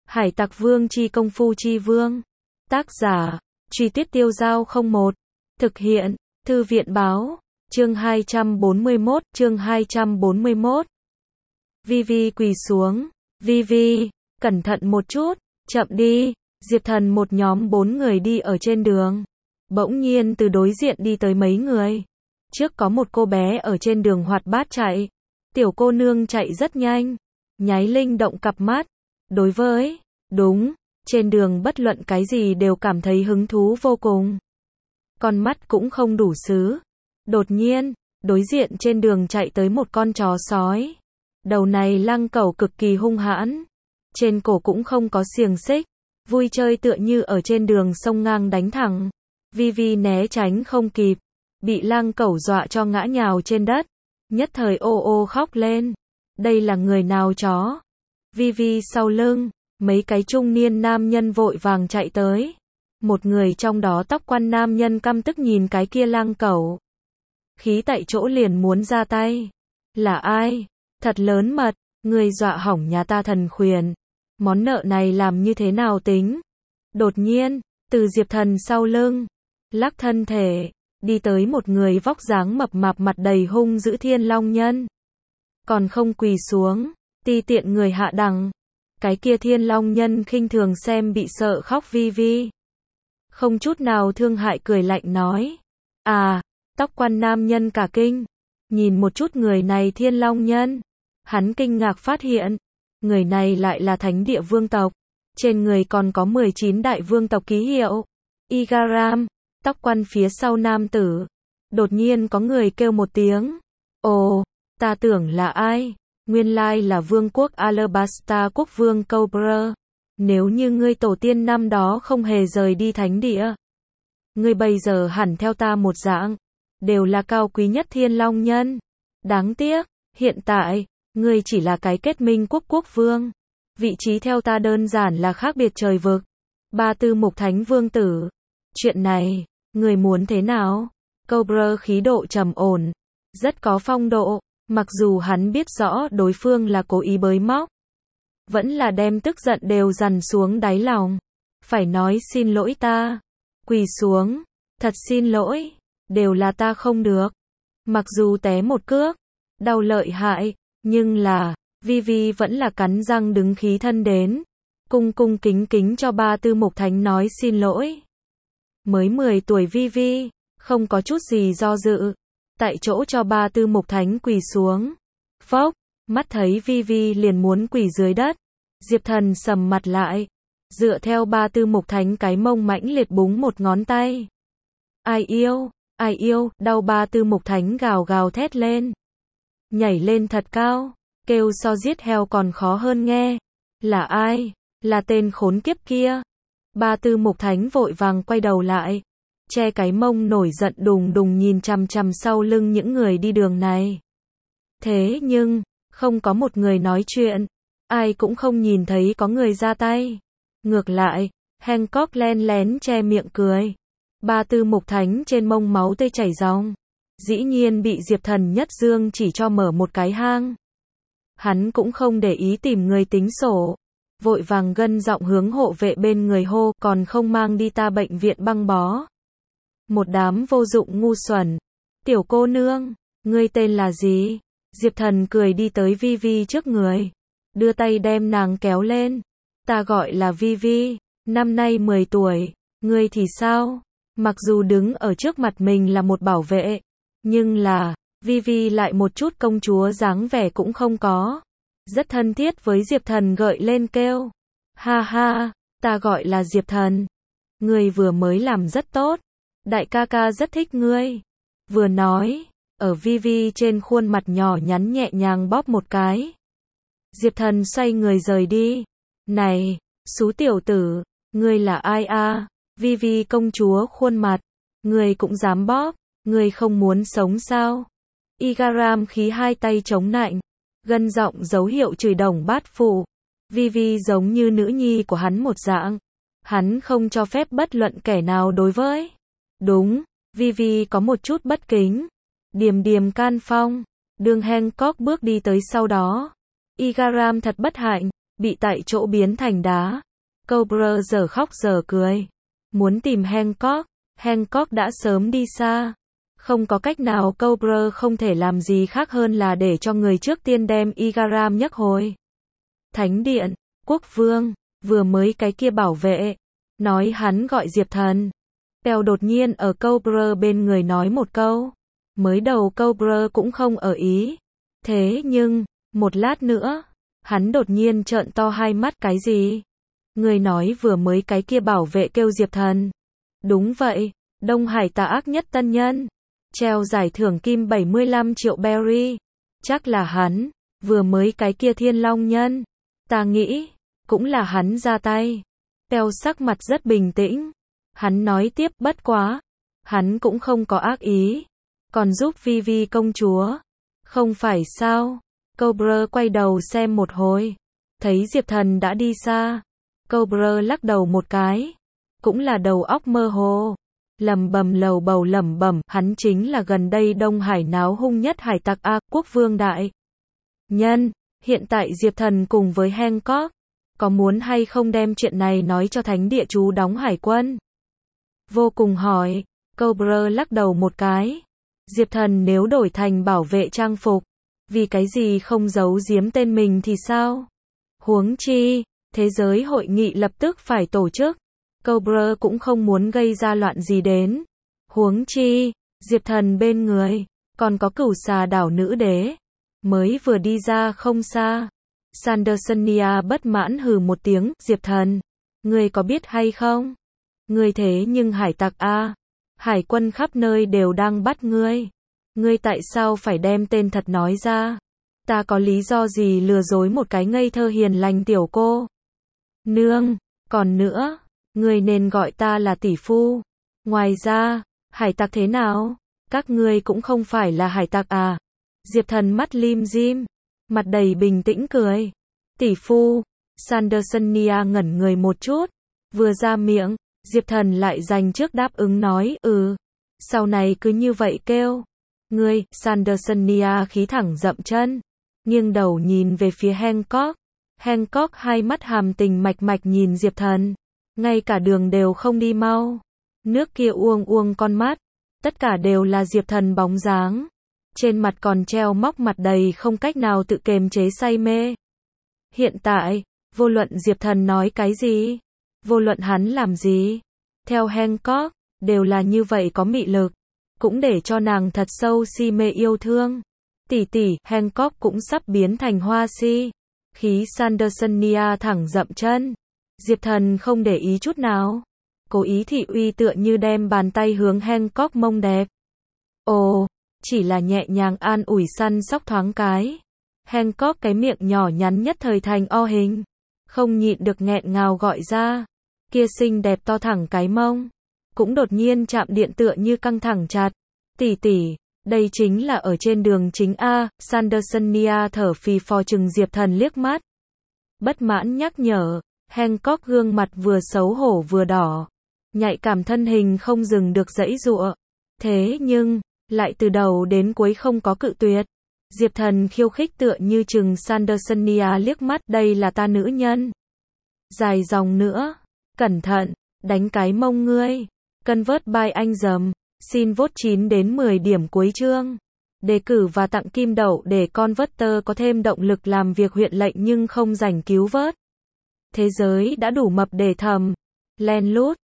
Hải Tặc Vương chi công phu chi vương. Tác giả, Truy Tuyết Tiêu Giao 01. Thực hiện, Thư viện báo, chương 241, chương 241. Vi quỳ xuống. Vi, cẩn thận một chút, chậm đi. Diệp Thần một nhóm 4 người đi ở trên đường. Bỗng nhiên từ đối diện đi tới mấy người. Trước có một cô bé ở trên đường hoạt bát chạy. Tiểu cô nương chạy rất nhanh, nháy linh động cặp mắt. Đối với, đúng, trên đường bất luận cái gì đều cảm thấy hứng thú vô cùng. Con mắt cũng không đủ xứ. Đột nhiên, đối diện trên đường chạy tới một con chó sói. Đầu này lăng cẩu cực kỳ hung hãn. Trên cổ cũng không có xiềng xích. Vui chơi tựa như ở trên đường sông ngang đánh thẳng. Vi né tránh không kịp. Bị lăng cẩu dọa cho ngã nhào trên đất. Nhất thời ô khóc lên. Đây là người nào chó? Vi sau lưng, mấy cái trung niên nam nhân vội vàng chạy tới. Một người trong đó tóc quăn nam nhân căm tức nhìn cái kia lăng cẩu. Khí tại chỗ liền muốn ra tay. Là ai? Thật lớn mật, người dọa hỏng nhà ta thần khuyển. Món nợ này làm như thế nào tính? Đột nhiên, từ Diệp Thần sau lưng, lắc thân thể, đi tới một người vóc dáng mập mạp mặt đầy hung dữ thiên long nhân. Còn không quỳ xuống, ti tiện người hạ đẳng. Cái kia thiên long nhân khinh thường xem bị sợ khóc Vi. Không chút nào thương hại cười lạnh nói. À, tóc quan nam nhân cả kinh. Nhìn một chút người này thiên long nhân. Hắn kinh ngạc phát hiện. Người này lại là thánh địa vương tộc. Trên người còn có 19 đại vương tộc ký hiệu. Igaram, tóc quan phía sau nam tử. Đột nhiên có người kêu một tiếng. Ồ, ta tưởng là ai? Nguyên lai là vương quốc Alabasta quốc vương Cobra. Nếu như ngươi tổ tiên năm đó không hề rời đi thánh địa, ngươi bây giờ hẳn theo ta một dạng, đều là cao quý nhất thiên long nhân. Đáng tiếc, hiện tại, ngươi chỉ là cái kết minh quốc vương. Vị trí theo ta đơn giản là khác biệt trời vực. Ba tư mục thánh vương tử. Chuyện này, ngươi muốn thế nào? Cobra khí độ trầm ổn, rất có phong độ. Mặc dù hắn biết rõ đối phương là cố ý bới móc, vẫn là đem tức giận đều dằn xuống đáy lòng. Phải nói xin lỗi ta. Quỳ xuống. Thật xin lỗi. Đều là ta không được. Mặc dù té một cước, đau lợi hại, nhưng là, Vi vẫn là cắn răng đứng khí thân đến. Cung kính cho ba tư mục thánh nói xin lỗi. Mới 10 tuổi Vi, không có chút gì do dự. Tại chỗ cho ba tư mục thánh quỳ xuống. Phốc, mắt thấy Vi liền muốn quỳ dưới đất. Diệp Thần sầm mặt lại. Dựa theo ba tư mục thánh cái mông mãnh liệt búng một ngón tay. Ai yêu, đau ba tư mục thánh gào thét lên. Nhảy lên thật cao, kêu so giết heo còn khó hơn nghe. Là ai? Là tên khốn kiếp kia. Ba tư mục thánh vội vàng quay đầu lại. Che cái mông nổi giận đùng nhìn chằm sau lưng những người đi đường này. Thế nhưng, không có một người nói chuyện. Ai cũng không nhìn thấy có người ra tay. Ngược lại, Hancock len lén che miệng cười. Ba tư mục thánh trên mông máu tươi chảy ròng. Dĩ nhiên bị Diệp Thần nhất dương chỉ cho mở một cái hang. Hắn cũng không để ý tìm người tính sổ. Vội vàng gân giọng hướng hộ vệ bên người hô, còn không mang đi ta bệnh viện băng bó. Một đám vô dụng ngu xuẩn. Tiểu cô nương, ngươi tên là gì? Diệp Thần cười đi tới Vi trước người. Đưa tay đem nàng kéo lên. Ta gọi là Vi, năm nay 10 tuổi. Ngươi thì sao? Mặc dù đứng ở trước mặt mình là một bảo vệ, nhưng là, Vi lại một chút công chúa dáng vẻ cũng không có. Rất thân thiết với Diệp Thần gợi lên kêu. Ha, ta gọi là Diệp Thần. Ngươi vừa mới làm rất tốt. Đại ca rất thích ngươi. Vừa nói, ở Vi trên khuôn mặt nhỏ nhắn nhẹ nhàng bóp một cái. Diệp Thần xoay người rời đi. Này, xú tiểu tử, ngươi là ai a? Vi công chúa khuôn mặt. Ngươi cũng dám bóp, ngươi không muốn sống sao? Igaram khí hai tay chống nạnh. Gân giọng dấu hiệu chửi đồng bát phụ. Vi giống như nữ nhi của hắn một dạng. Hắn không cho phép bất luận kẻ nào đối với. Đúng, Vi có một chút bất kính. Điềm can phong. Đường Hancock bước đi tới sau đó. Igaram thật bất hạnh. bị tại chỗ biến thành đá. Cobra giờ khóc giờ cười. Muốn tìm Hancock, Hancock đã sớm đi xa. Không có cách nào, Cobra không thể làm gì khác hơn là để cho người trước tiên đem Igaram nhấc hồi thánh điện. Quốc vương, vừa mới cái kia bảo vệ, nói hắn gọi Diệp Thần. Tèo đột nhiên ở Cobra bên người nói một câu. Mới đầu Cobra cũng không ở ý. Thế nhưng, một lát nữa, hắn đột nhiên trợn to hai mắt. Cái gì? Người nói vừa mới cái kia bảo vệ kêu Diệp Thần. Đúng vậy, Đông Hải tà ác nhất tân nhân. Treo giải thưởng kim 75 triệu berry. Chắc là hắn, vừa mới cái kia thiên long nhân. Ta nghĩ, cũng là hắn ra tay. Tèo sắc mặt rất bình tĩnh. Hắn nói tiếp, bất quá. Hắn cũng không có ác ý. Còn giúp Vivi công chúa. Không phải sao? Cobra quay đầu xem một hồi. Thấy Diệp Thần đã đi xa. Cobra lắc đầu một cái. Cũng là đầu óc mơ hồ. Lầm bầm lầu bầu lẩm bẩm, hắn chính là gần đây Đông Hải náo hung nhất hải tặc A, quốc vương đại nhân. Hiện tại Diệp Thần cùng với Hancock, có muốn hay không đem chuyện này nói cho thánh địa chú đóng hải quân? Vô cùng hỏi. Cobra lắc đầu một cái. Diệp Thần nếu đổi thành bảo vệ trang phục, vì cái gì không giấu giếm tên mình thì sao? Huống chi, thế giới hội nghị lập tức phải tổ chức. Cobra cũng không muốn gây ra loạn gì đến. Huống chi, Diệp Thần bên người, còn có cửu xà đảo nữ đế. Mới vừa đi ra không xa. Sandersonia bất mãn hừ một tiếng, Diệp Thần, ngươi có biết hay không? Ngươi thế nhưng hải tặc A. Hải quân khắp nơi đều đang bắt ngươi. Ngươi tại sao phải đem tên thật nói ra? Ta có lý do gì lừa dối một cái ngây thơ hiền lành tiểu cô? Nương, còn nữa, ngươi nên gọi ta là tỷ phu. Ngoài ra, hải tặc thế nào? Các ngươi cũng không phải là hải tặc à? Diệp Thần mắt lim dim, mặt đầy bình tĩnh cười. Tỷ phu, Sandersonia ngẩn người một chút, vừa ra miệng, Diệp Thần lại dành trước đáp ứng nói, sau này cứ như vậy kêu. Ngươi, Sandersonia khí thẳng dậm chân, nghiêng đầu nhìn về phía Hancock. Hancock hai mắt hàm tình mạch mạch nhìn Diệp Thần, ngay cả đường đều không đi mau. Nước kia uông uông con mắt, tất cả đều là Diệp Thần bóng dáng. Trên mặt còn treo móc mặt đầy không cách nào tự kiềm chế say mê. Hiện tại, vô luận Diệp Thần nói cái gì, vô luận hắn làm gì, theo Hancock, đều là như vậy có mị lực, cũng để cho nàng thật sâu si mê yêu thương. Tỷ tỷ, Hancock cũng sắp biến thành hoa si. Khí Sandersonia thẳng dậm chân. Diệp Thần không để ý chút nào. Cố ý thị uy tựa như đem bàn tay hướng Hancock mông đẹp. Ồ, chỉ là nhẹ nhàng an ủi săn sóc thoáng cái. Hancock cái miệng nhỏ nhắn nhất thời thành O hình. Không nhịn được nghẹn ngào gọi ra. Kia xinh đẹp to thẳng cái mông. Cũng đột nhiên chạm điện tựa như căng thẳng chặt. Tỷ tỷ, đây chính là ở trên đường chính A. Sandersonia thở phì phò chừng Diệp Thần liếc mắt. Bất mãn nhắc nhở. Hancock gương mặt vừa xấu hổ vừa đỏ. Nhạy cảm thân hình không dừng được giãy giụa. Thế nhưng, lại từ đầu đến cuối không có cự tuyệt. Diệp Thần khiêu khích tựa như chừng Sandersonia liếc mắt, đây là ta nữ nhân. Dài dòng nữa. Cẩn thận, đánh cái mông ngươi. Convert by anh dầm. Xin vote 9 đến 10 điểm cuối chương. Đề cử và tặng kim đậu để Converter có thêm động lực làm việc huyện lệnh nhưng không rảnh cứu vớt. Thế giới đã đủ mập để thầm. Len lút.